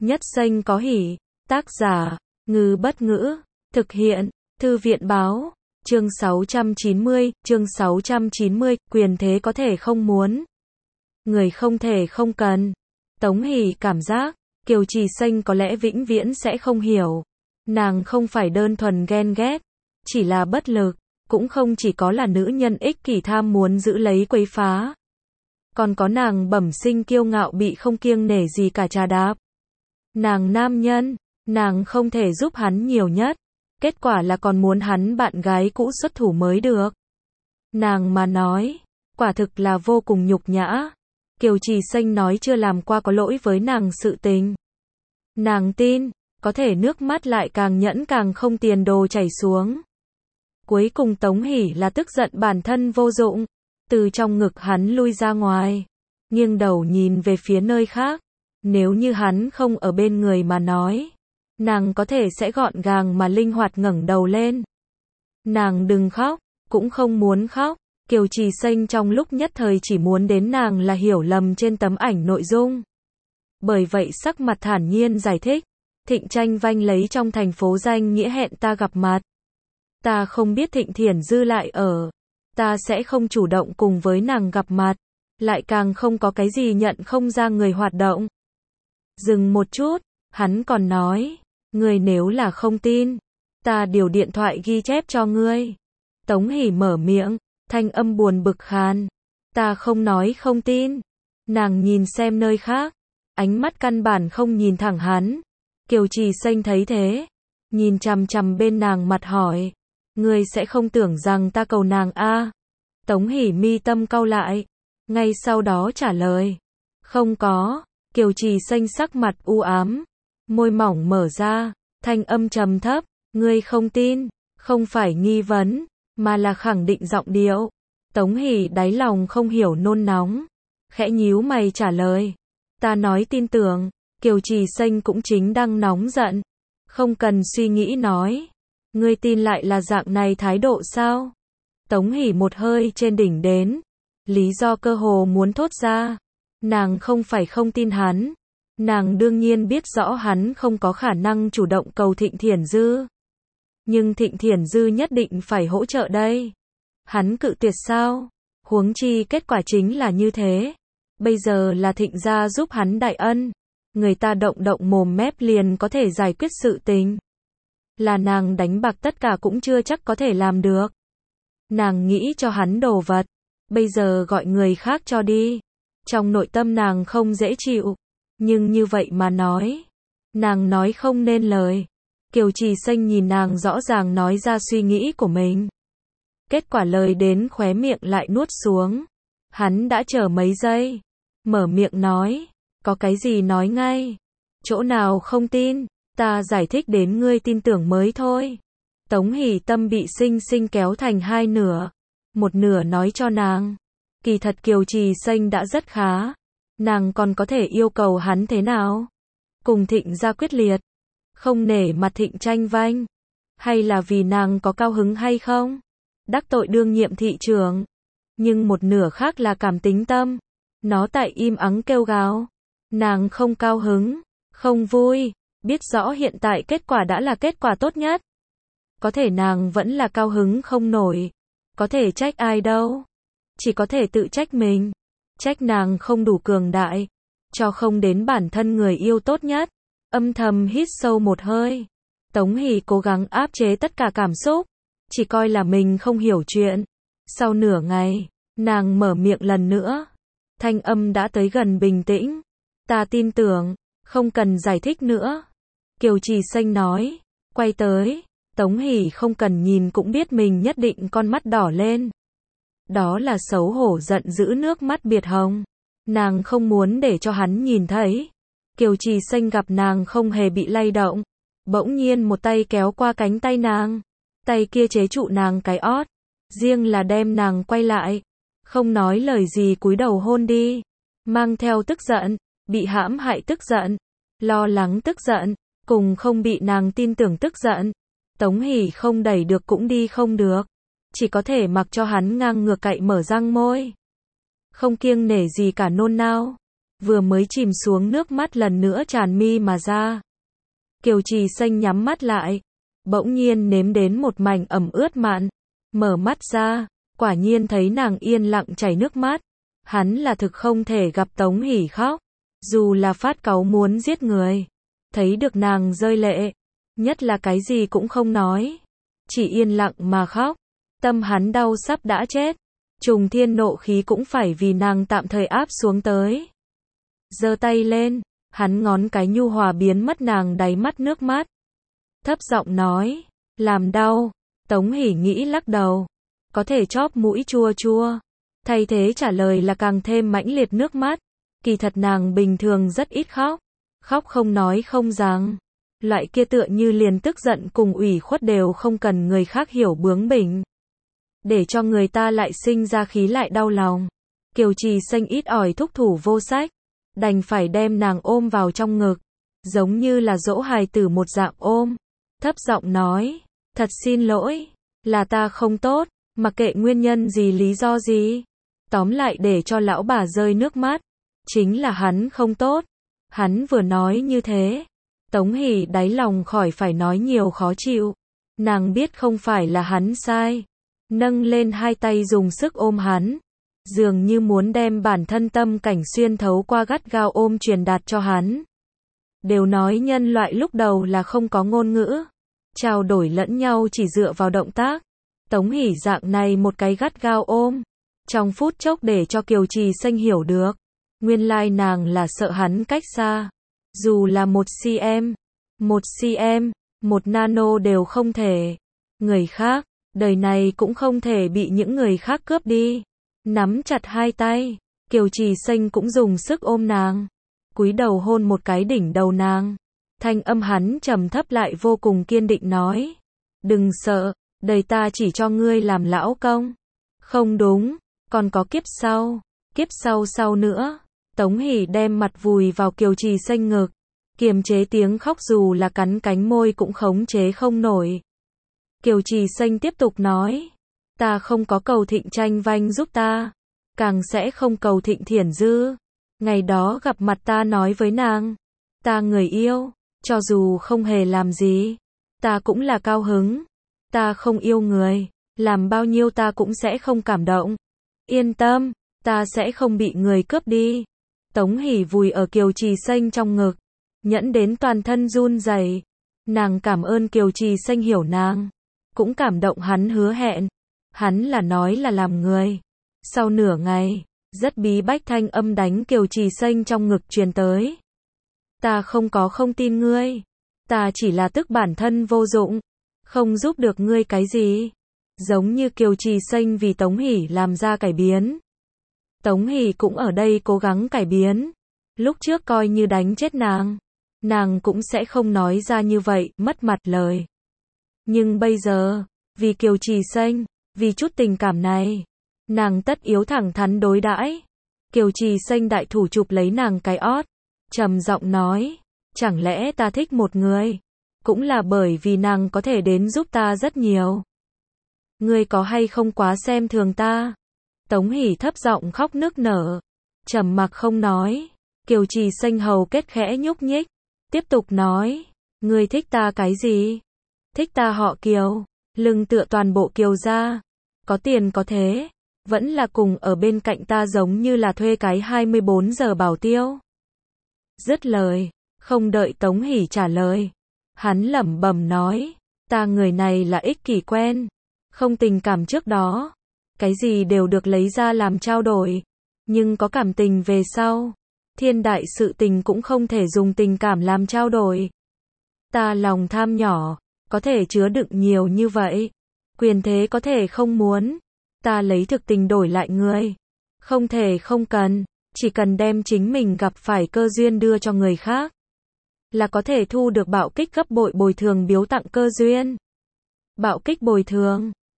Nhất Xanh có hỉ. Tác giả, Ngư Bất Ngữ. Thực hiện, Thư viện Báo. Chương 690, quyền thế có thể không muốn. Người không thể không cần. Tống Hỷ cảm giác, Kiều Trì Xanh có lẽ vĩnh viễn sẽ không hiểu. Nàng không phải đơn thuần ghen ghét, chỉ là bất lực, cũng không chỉ có là nữ nhân ích kỷ tham muốn giữ lấy quấy phá. Còn có nàng bẩm sinh kiêu ngạo bị không kiêng nể gì cả trà đạp. Nàng nam nhân, nàng không thể giúp hắn nhiều nhất, kết quả là còn muốn hắn bạn gái cũ xuất thủ mới được. Nàng mà nói, quả thực là vô cùng nhục nhã. Kiều Trì Xanh nói chưa làm qua có lỗi với nàng sự tình. Nàng tin, có thể nước mắt lại càng nhẫn càng không tiền đồ chảy xuống. Cuối cùng Tống Hỷ là tức giận bản thân vô dụng, từ trong ngực hắn lui ra ngoài, nghiêng đầu nhìn về phía nơi khác. Nếu như hắn không ở bên người mà nói, nàng có thể sẽ gọn gàng mà linh hoạt ngẩng đầu lên. Nàng đừng khóc, cũng không muốn khóc. Kiều Trì Xanh trong lúc nhất thời chỉ muốn đến nàng là hiểu lầm trên tấm ảnh nội dung. Bởi vậy sắc mặt thản nhiên giải thích, Thịnh Tranh Vanh lấy trong thành phố danh nghĩa hẹn ta gặp mặt. Ta không biết Thịnh Thiển Dư lại ở, ta sẽ không chủ động cùng với nàng gặp mặt, lại càng không có cái gì nhận không ra người hoạt động. Dừng một chút, hắn còn nói, ngươi nếu là không tin, ta điều điện thoại ghi chép cho ngươi. Tống Hỷ mở miệng, thanh âm buồn bực khàn, ta không nói không tin. Nàng nhìn xem nơi khác, ánh mắt căn bản không nhìn thẳng hắn. Kiều Trì Xanh thấy thế, nhìn chằm chằm bên nàng mặt hỏi, ngươi sẽ không tưởng rằng ta cầu nàng a? Tống Hỷ mi tâm cau lại, ngay sau đó trả lời, không có. Kiều Trì Xanh sắc mặt u ám, môi mỏng mở ra, thanh âm trầm thấp, ngươi không tin, không phải nghi vấn, mà là khẳng định giọng điệu. Tống Hỷ đáy lòng không hiểu nôn nóng, khẽ nhíu mày trả lời, ta nói tin tưởng. Kiều Trì Xanh cũng chính đang nóng giận, không cần suy nghĩ nói, ngươi tin lại là dạng này thái độ sao? Tống Hỷ một hơi trên đỉnh đến, lý do cơ hồ muốn thốt ra. Nàng không phải không tin hắn, nàng đương nhiên biết rõ hắn không có khả năng chủ động cầu Thịnh Thiển Dư. Nhưng Thịnh Thiển Dư nhất định phải hỗ trợ đây. Hắn cự tuyệt sao? Huống chi kết quả chính là như thế. Bây giờ là Thịnh gia giúp hắn đại ân, người ta động động mồm mép liền có thể giải quyết sự tình. Là nàng đánh bạc tất cả cũng chưa chắc có thể làm được. Nàng nghĩ cho hắn đồ vật, bây giờ gọi người khác cho đi. Trong nội tâm nàng không dễ chịu, nhưng như vậy mà nói, nàng nói không nên lời. Kiều Trì Xanh nhìn nàng rõ ràng nói ra suy nghĩ của mình. Kết quả lời đến khóe miệng lại nuốt xuống. Hắn đã chờ mấy giây, mở miệng nói, có cái gì nói ngay. Chỗ nào không tin, ta giải thích đến ngươi tin tưởng mới thôi. Tống Hỷ tâm bị xinh xinh kéo thành hai nửa. Một nửa nói cho nàng, kỳ thật Kiều Trì Xanh đã rất khá, nàng còn có thể yêu cầu hắn thế nào? Cùng Thịnh gia quyết liệt, không nể mặt Thịnh Tranh Vanh, hay là vì nàng có cao hứng hay không? Đắc tội đương nhiệm thị trưởng. Nhưng một nửa khác là cảm tính tâm, nó tại im ắng kêu gào, nàng không cao hứng, không vui, biết rõ hiện tại kết quả đã là kết quả tốt nhất. Có thể nàng vẫn là cao hứng không nổi, có thể trách ai đâu? Chỉ có thể tự trách mình, trách nàng không đủ cường đại, cho không đến bản thân người yêu tốt nhất. Âm thầm hít sâu một hơi, Tống Hỷ cố gắng áp chế tất cả cảm xúc, chỉ coi là mình không hiểu chuyện. Sau nửa ngày, nàng mở miệng lần nữa, thanh âm đã tới gần bình tĩnh, ta tin tưởng, không cần giải thích nữa. Kiều Trì Xanh nói, quay tới. Tống Hỷ không cần nhìn cũng biết mình nhất định con mắt đỏ lên. Đó là xấu hổ giận dữ nước mắt biệt hồng. Nàng không muốn để cho hắn nhìn thấy. Kiều Trì Xanh gặp nàng không hề bị lay động, bỗng nhiên một tay kéo qua cánh tay nàng. Tay kia chế trụ nàng cái ót, riêng là đem nàng quay lại, không nói lời gì cúi đầu hôn đi, mang theo tức giận, bị hãm hại tức giận, lo lắng tức giận, cùng không bị nàng tin tưởng tức giận. Tống Hỷ không đẩy được cũng đi không được, chỉ có thể mặc cho hắn ngang ngược cậy mở răng môi. Không kiêng nể gì cả nôn nao. vừa mới chìm xuống nước mắt lần nữa tràn mi mà ra. Kiều Trì Xanh nhắm mắt lại, bỗng nhiên nếm đến một mảnh ẩm ướt mặn, mở mắt ra, quả nhiên thấy nàng yên lặng chảy nước mắt. Hắn là thực không thể gặp Tống Hỷ khóc, dù là phát cáu muốn giết người. Thấy được nàng rơi lệ, nhất là cái gì cũng không nói, chỉ yên lặng mà khóc. Tâm hắn đau sắp đã chết, trùng thiên nộ khí cũng phải vì nàng tạm thời áp xuống tới. Giơ tay lên, hắn ngón cái nhu hòa biến mất nàng đáy mắt nước mắt. Thấp giọng nói, làm đau. Tống Hỷ nghĩ lắc đầu, có thể chóp mũi chua chua. Thay thế trả lời là càng thêm mãnh liệt nước mắt. Kỳ thật nàng bình thường rất ít khóc, khóc không nói không rằng. Loại kia tựa như liền tức giận cùng ủy khuất đều không cần người khác hiểu bướng bỉnh, để cho người ta lại sinh ra khí lại đau lòng. Kiều Trì Xanh ít ỏi thúc thủ vô sách, đành phải đem nàng ôm vào trong ngực, giống như là dỗ hài tử một dạng ôm. Thấp giọng nói, thật xin lỗi, là ta không tốt, mặc kệ nguyên nhân gì lý do gì. Tóm lại để cho lão bà rơi nước mắt, chính là hắn không tốt. Hắn vừa nói như thế, Tống Hỷ đáy lòng khỏi phải nói nhiều khó chịu. Nàng biết không phải là hắn sai, nâng lên hai tay dùng sức ôm hắn, dường như muốn đem bản thân tâm cảnh xuyên thấu qua gắt gao ôm truyền đạt cho hắn. Đều nói nhân loại lúc đầu là không có ngôn ngữ, trao đổi lẫn nhau chỉ dựa vào động tác. Tống Hỷ dạng này một cái gắt gao ôm, trong phút chốc để cho Kiều Trì Xanh hiểu được, nguyên lai nàng là sợ hắn cách xa. Dù là 1cm, 1cm, 1 nano đều không thể. Người khác, đời này cũng không thể bị những người khác cướp đi. Nắm chặt hai tay, Kiều Trì Xanh cũng dùng sức ôm nàng, cúi đầu hôn một cái đỉnh đầu nàng. Thanh âm hắn trầm thấp lại vô cùng kiên định nói, đừng sợ, đời ta chỉ cho ngươi làm lão công. Không đúng, còn có kiếp sau sau nữa. Tống Hỷ đem mặt vùi vào Kiều Trì Xanh ngực, kiềm chế tiếng khóc dù là cắn cánh môi cũng khống chế không nổi. Kiều Trì Xanh tiếp tục nói, ta không có cầu Thịnh tranh vanh giúp ta, càng sẽ không cầu Thịnh thiển dư. Ngày đó gặp mặt ta nói với nàng, ta người yêu, cho dù không hề làm gì, ta cũng là cao hứng. Ta không yêu người, làm bao nhiêu ta cũng sẽ không cảm động. Yên tâm, ta sẽ không bị người cướp đi. Tống Hỷ vùi ở Kiều Trì Xanh trong ngực, nhẫn đến toàn thân run rẩy. Nàng cảm ơn Kiều Trì Xanh hiểu nàng, cũng cảm động hắn hứa hẹn. Hắn là nói là làm người. Sau nửa ngày, rất bí bách thanh âm đánh Kiều Trì Xanh trong ngực truyền tới. Ta không tin ngươi. Ta chỉ là tức bản thân vô dụng, không giúp được ngươi cái gì. Giống như Kiều Trì Xanh vì Tống Hỷ làm ra cải biến. Tống Hỷ cũng ở đây cố gắng cải biến. Lúc trước coi như đánh chết nàng cũng sẽ không nói ra như vậy, mất mặt lời. Nhưng bây giờ, vì Kiều Trì Xanh, vì chút tình cảm này, nàng tất yếu thẳng thắn đối đãi. Kiều Trì Xanh đại thủ chụp lấy nàng cái ót, trầm giọng nói, chẳng lẽ ta thích một người, cũng là bởi vì nàng có thể đến giúp ta rất nhiều. Ngươi có hay không quá xem thường ta? Tống Hỷ thấp giọng khóc nức nở, trầm mặc không nói. Kiều Trì Xanh hầu kết khẽ nhúc nhích, tiếp tục nói, ngươi thích ta cái gì? Thích ta họ Kiều, lưng tựa toàn bộ Kiều gia, có tiền có thế, vẫn là cùng ở bên cạnh ta giống như là thuê cái 24 giờ bảo tiêu. Dứt lời, không đợi Tống Hỷ trả lời, hắn lẩm bẩm nói, ta người này là ích kỷ quen, không tình cảm trước đó, cái gì đều được lấy ra làm trao đổi, nhưng có cảm tình về sau, thiên đại sự tình cũng không thể dùng tình cảm làm trao đổi. Ta lòng tham nhỏ, có thể chứa đựng nhiều như vậy, quyền thế có thể không muốn, ta lấy thực tình đổi lại người, không thể không cần, chỉ cần đem chính mình gặp phải cơ duyên đưa cho người khác, là có thể thu được bạo kích gấp bội bồi thường biếu tặng cơ duyên. Bạo kích bồi thường